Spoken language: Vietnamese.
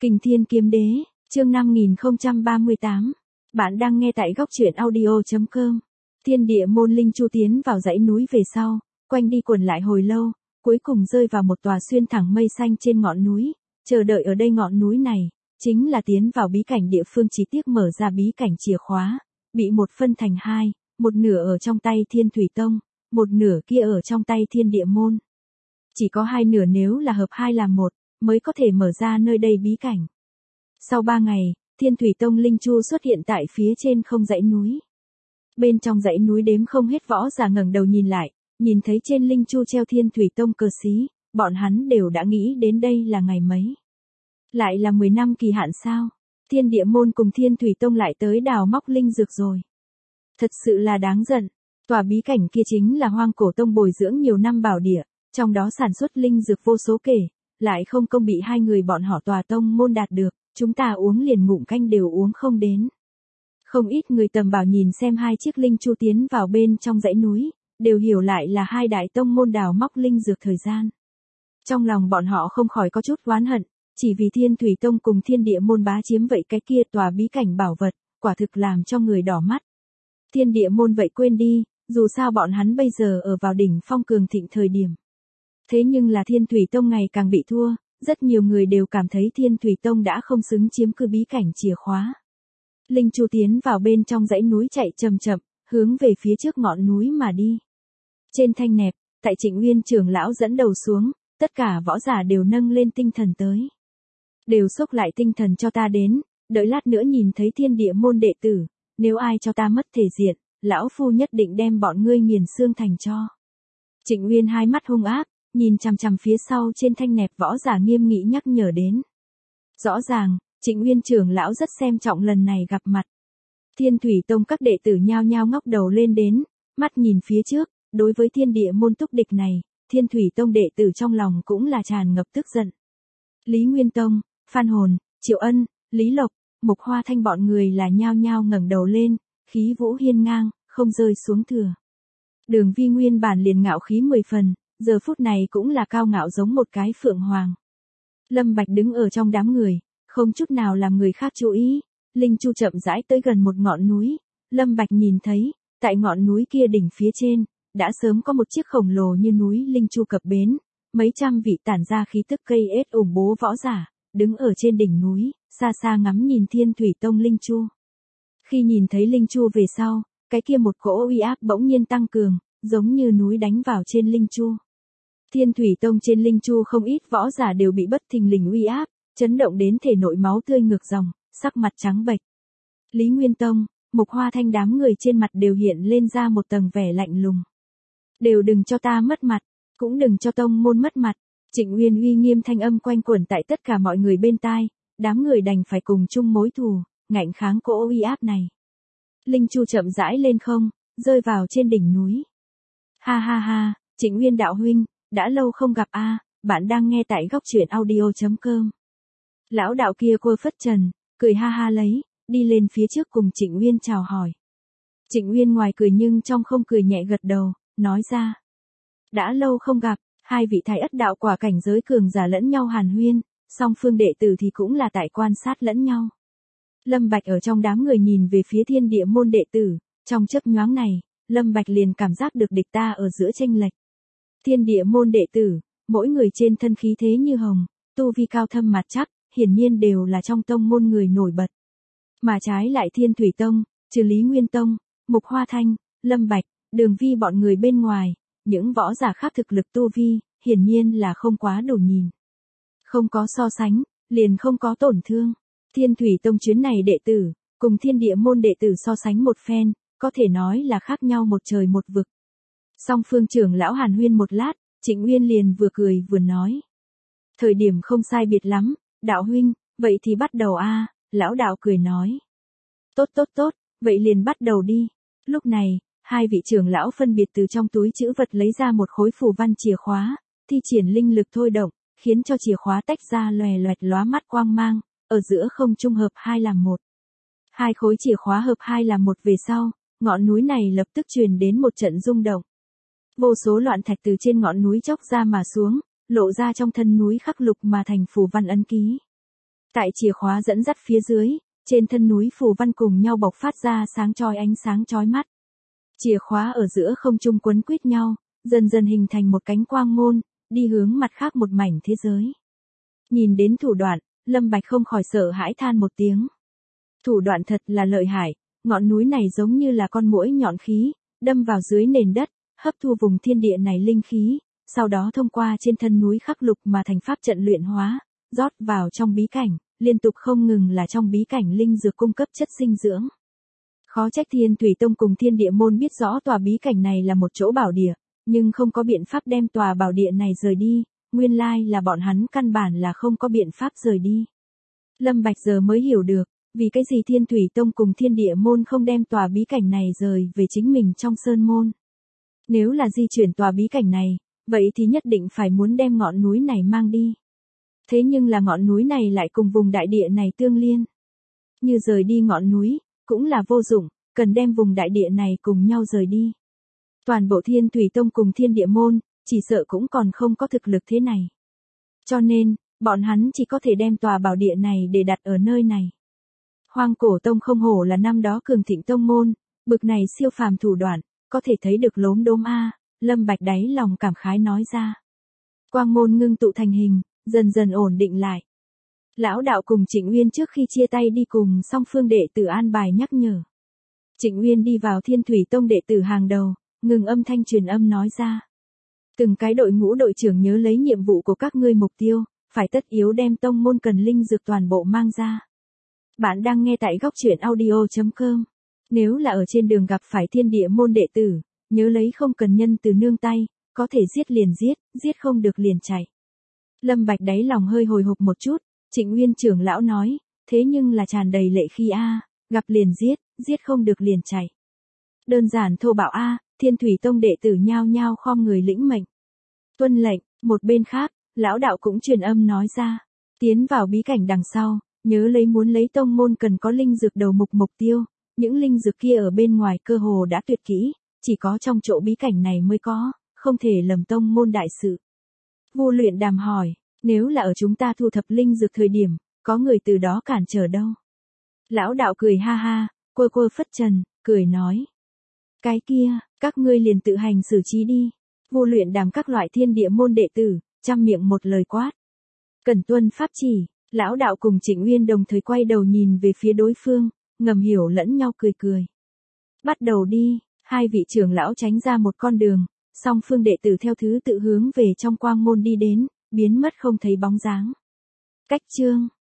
Kình Thiên Kiếm Đế, chương 5038. Bạn đang nghe tại góc truyện audio.com. Thiên địa môn linh chu tiến vào dãy núi về sau, quanh đi quẩn lại hồi lâu, cuối cùng rơi vào một tòa xuyên thẳng mây xanh trên ngọn núi, chờ đợi ở đây ngọn núi này, chính là tiến vào bí cảnh địa phương, chỉ tiếc mở ra bí cảnh chìa khóa, bị một phân thành hai, một nửa ở trong tay Thiên Thủy Tông, một nửa kia ở trong tay Thiên Địa Môn. Chỉ có hai nửa, nếu là hợp hai làm một, mới có thể mở ra nơi đây bí cảnh. Sau 3 ngày, Thiên Thủy Tông linh chu xuất hiện tại phía trên không dãy núi. Bên trong dãy núi đếm không hết võ giả ngẩng đầu nhìn lại, nhìn thấy trên linh chu treo Thiên Thủy Tông cờ xí, bọn hắn đều đã nghĩ đến đây là ngày mấy. Lại là 10 năm kỳ hạn sao? Thiên Địa Môn cùng Thiên Thủy Tông lại tới đào móc linh dược rồi. Thật sự là đáng giận. Tòa bí cảnh kia chính là Hoang Cổ Tông bồi dưỡng nhiều năm bảo địa, trong đó sản xuất linh dược vô số kể, lại không công bị hai người bọn họ tòa tông môn đạt được, chúng ta uống liền ngụm canh đều uống không đến. Không ít người tầm bảo nhìn xem hai chiếc linh chu tiến vào bên trong dãy núi, đều hiểu lại là hai đại tông môn đào móc linh dược thời gian. Trong lòng bọn họ không khỏi có chút oán hận, chỉ vì Thiên Thủy Tông cùng Thiên Địa Môn bá chiếm vậy cái kia tòa bí cảnh bảo vật, quả thực làm cho người đỏ mắt. Thiên Địa Môn vậy quên đi, dù sao bọn hắn bây giờ ở vào đỉnh phong cường thịnh thời điểm. Thế nhưng là Thiên Thủy Tông ngày càng bị thua, rất nhiều người đều cảm thấy Thiên Thủy Tông đã không xứng chiếm cứ bí cảnh chìa khóa. Linh chu tiến vào bên trong dãy núi chạy chậm chậm, hướng về phía trước ngọn núi mà đi. Trên thanh nẹp, tại Trịnh Uyên trưởng lão dẫn đầu xuống, tất cả võ giả đều nâng lên tinh thần tới. Đều xốc lại tinh thần cho ta đến, đợi lát nữa nhìn thấy Thiên Địa Môn đệ tử, nếu ai cho ta mất thể diện, lão phu nhất định đem bọn ngươi nghiền xương thành tro. Trịnh Uyên hai mắt hung ác, nhìn chằm chằm phía sau trên thanh nẹp võ giả nghiêm nghị nhắc nhở đến. Rõ ràng, Trịnh Uyên trưởng lão rất xem trọng lần này gặp mặt. Thiên Thủy Tông các đệ tử nhao nhao ngóc đầu lên đến, mắt nhìn phía trước, đối với Thiên Địa Môn túc địch này, Thiên Thủy Tông đệ tử trong lòng cũng là tràn ngập tức giận. Lý Nguyên Tông, Phan Hồn, Triệu Ân, Lý Lộc, Mục Hoa Thanh bọn người là nhao nhao ngẩng đầu lên, khí vũ hiên ngang, không rơi xuống thừa. Đường Vi nguyên bản liền ngạo khí 10 phần, giờ phút này cũng là cao ngạo giống một cái phượng hoàng. Lâm Bạch đứng ở trong đám người, không chút nào làm người khác chú ý. Linh chu chậm rãi tới gần một ngọn núi, Lâm Bạch nhìn thấy, tại ngọn núi kia đỉnh phía trên, đã sớm có một chiếc khổng lồ như núi linh chu cập bến, mấy trăm vị tản ra khí tức cây ết ủng bố võ giả, đứng ở trên đỉnh núi, xa xa ngắm nhìn Thiên Thủy Tông linh chu. Khi nhìn thấy linh chu về sau, cái kia một cỗ uy áp bỗng nhiên tăng cường, giống như núi đánh vào trên linh chu. Thiên Thủy Tông trên linh chu không ít võ giả đều bị bất thình lình uy áp, chấn động đến thể nội máu tươi ngược dòng, sắc mặt trắng bệch. Lý Nguyên Tông, Mục Hoa Thanh đám người trên mặt đều hiện lên ra một tầng vẻ lạnh lùng. Đều đừng cho ta mất mặt, cũng đừng cho tông môn mất mặt. Trịnh Uyên uy nghiêm thanh âm quanh quẩn tại tất cả mọi người bên tai, đám người đành phải cùng chung mối thù, ngạnh kháng cỗ uy áp này. Linh chu chậm rãi lên không, rơi vào trên đỉnh núi. Ha ha ha, Trịnh Uyên đạo huynh, đã lâu không gặp a, bạn đang nghe tại góc truyện audio.com. Lão đạo kia côi phất trần, cười ha ha lấy, đi lên phía trước cùng Trịnh Uyên chào hỏi. Trịnh Uyên ngoài cười nhưng trong không cười nhẹ gật đầu, nói ra. Đã lâu không gặp, hai vị thái ất đạo quả cảnh giới cường giả lẫn nhau hàn huyên, song phương đệ tử thì cũng là tại quan sát lẫn nhau. Lâm Bạch ở trong đám người nhìn về phía Thiên Địa Môn đệ tử, trong chớp nhoáng này, Lâm Bạch liền cảm giác được địch ta ở giữa chênh lệch. Thiên Địa Môn đệ tử, mỗi người trên thân khí thế như hồng, tu vi cao thâm mặt chắc, hiển nhiên đều là trong tông môn người nổi bật. Mà trái lại Thiên Thủy Tông, trừ Lý Nguyên Tông, Mục Hoa Thanh, Lâm Bạch, Đường Vi bọn người bên ngoài, những võ giả khác thực lực tu vi, hiển nhiên là không quá đủ nhìn. Không có so sánh, liền không có tổn thương. Thiên Thủy Tông chuyến này đệ tử, cùng Thiên Địa Môn đệ tử so sánh một phen, có thể nói là khác nhau một trời một vực. Song phương trưởng lão hàn huyên một lát, Trịnh Uyên liền vừa cười vừa nói. Thời điểm không sai biệt lắm, đạo huynh, vậy thì bắt đầu a. Lão đạo cười nói. Tốt tốt tốt, vậy liền bắt đầu đi. Lúc này, hai vị trưởng lão phân biệt từ trong túi trữ vật lấy ra một khối phù văn chìa khóa, thi triển linh lực thôi động, khiến cho chìa khóa tách ra loè loẹt lóa mắt quang mang, ở giữa không trung hợp hai làm một. Hai khối chìa khóa hợp hai làm một về sau, ngọn núi này lập tức truyền đến một trận rung động. Vô số loạn thạch từ trên ngọn núi chóc ra mà xuống, lộ ra trong thân núi khắc lục mà thành phù văn ấn ký. Tại chìa khóa dẫn dắt phía dưới, trên thân núi phù văn cùng nhau bộc phát ra sáng chói ánh sáng chói mắt. Chìa khóa ở giữa không trung quấn quýt nhau, dần dần hình thành một cánh quang môn, đi hướng mặt khác một mảnh thế giới. Nhìn đến thủ đoạn, Lâm Bạch không khỏi sợ hãi than một tiếng. Thủ đoạn thật là lợi hại, ngọn núi này giống như là con muỗi nhọn khí, đâm vào dưới nền đất, hấp thu vùng thiên địa này linh khí, sau đó thông qua trên thân núi khắc lục mà thành pháp trận luyện hóa, rót vào trong bí cảnh, liên tục không ngừng là trong bí cảnh linh dược cung cấp chất dinh dưỡng. Khó trách Thiên Thủy Tông cùng Thiên Địa Môn biết rõ tòa bí cảnh này là một chỗ bảo địa, nhưng không có biện pháp đem tòa bảo địa này rời đi, nguyên lai là bọn hắn căn bản là không có biện pháp rời đi. Lâm Bạch giờ mới hiểu được, vì cái gì Thiên Thủy Tông cùng Thiên Địa Môn không đem tòa bí cảnh này rời về chính mình trong sơn môn. Nếu là di chuyển tòa bí cảnh này, vậy thì nhất định phải muốn đem ngọn núi này mang đi. Thế nhưng là ngọn núi này lại cùng vùng đại địa này tương liên. Như rời đi ngọn núi, cũng là vô dụng, cần đem vùng đại địa này cùng nhau rời đi. Toàn bộ Thiên Thủy Tông cùng Thiên Địa Môn, chỉ sợ cũng còn không có thực lực thế này. Cho nên, bọn hắn chỉ có thể đem tòa bảo địa này để đặt ở nơi này. Hoang Cổ Tông không hổ là năm đó cường thịnh tông môn, bực này siêu phàm thủ đoạn, có thể thấy được lốm đốm a, Lâm Bạch đáy lòng cảm khái nói ra. Quang môn ngưng tụ thành hình, dần dần ổn định lại. Lão đạo cùng Trịnh Uyên trước khi chia tay đi cùng song phương đệ tử an bài nhắc nhở. Trịnh Uyên đi vào Thiên Thủy Tông đệ tử hàng đầu, ngừng âm thanh truyền âm nói ra. Từng cái đội ngũ đội trưởng nhớ lấy nhiệm vụ của các ngươi mục tiêu, phải tất yếu đem tông môn cần linh dược toàn bộ mang ra. Bạn đang nghe tại góc truyện audio.com. Nếu là ở trên đường gặp phải Thiên Địa Môn đệ tử, nhớ lấy không cần nhân từ nương tay, có thể giết liền giết, giết không được liền chạy. Lâm Bạch đáy lòng hơi hồi hộp một chút, Trịnh Uyên trưởng lão nói, thế nhưng là tràn đầy lệ khí a, gặp liền giết, giết không được liền chạy. Đơn giản thô bạo a, Thiên Thủy Tông đệ tử nhao nhao khom người lĩnh mệnh. Tuân lệnh, một bên khác, lão đạo cũng truyền âm nói ra, tiến vào bí cảnh đằng sau, nhớ lấy muốn lấy tông môn cần có linh dược đầu mục tiêu, những linh dược kia ở bên ngoài cơ hồ đã tuyệt kỹ, chỉ có trong chỗ bí cảnh này mới có, không thể lầm tông môn đại sự. Vu Luyện Đàm hỏi, nếu là ở chúng ta thu thập linh dược thời điểm, có người từ đó cản trở đâu? Lão đạo cười ha ha, quơ quơ phất trần, cười nói. Cái kia, các ngươi liền tự hành xử trí đi. Vu Luyện Đàm các loại Thiên Địa Môn đệ tử, trăm miệng một lời quát. Cẩn tuân pháp chỉ, lão đạo cùng Trịnh Uyên đồng thời quay đầu nhìn về phía đối phương, ngầm hiểu lẫn nhau cười cười. Bắt đầu đi, hai vị trưởng lão tránh ra một con đường, song phương đệ tử theo thứ tự hướng về trong quang môn đi đến, biến mất không thấy bóng dáng. Cách chương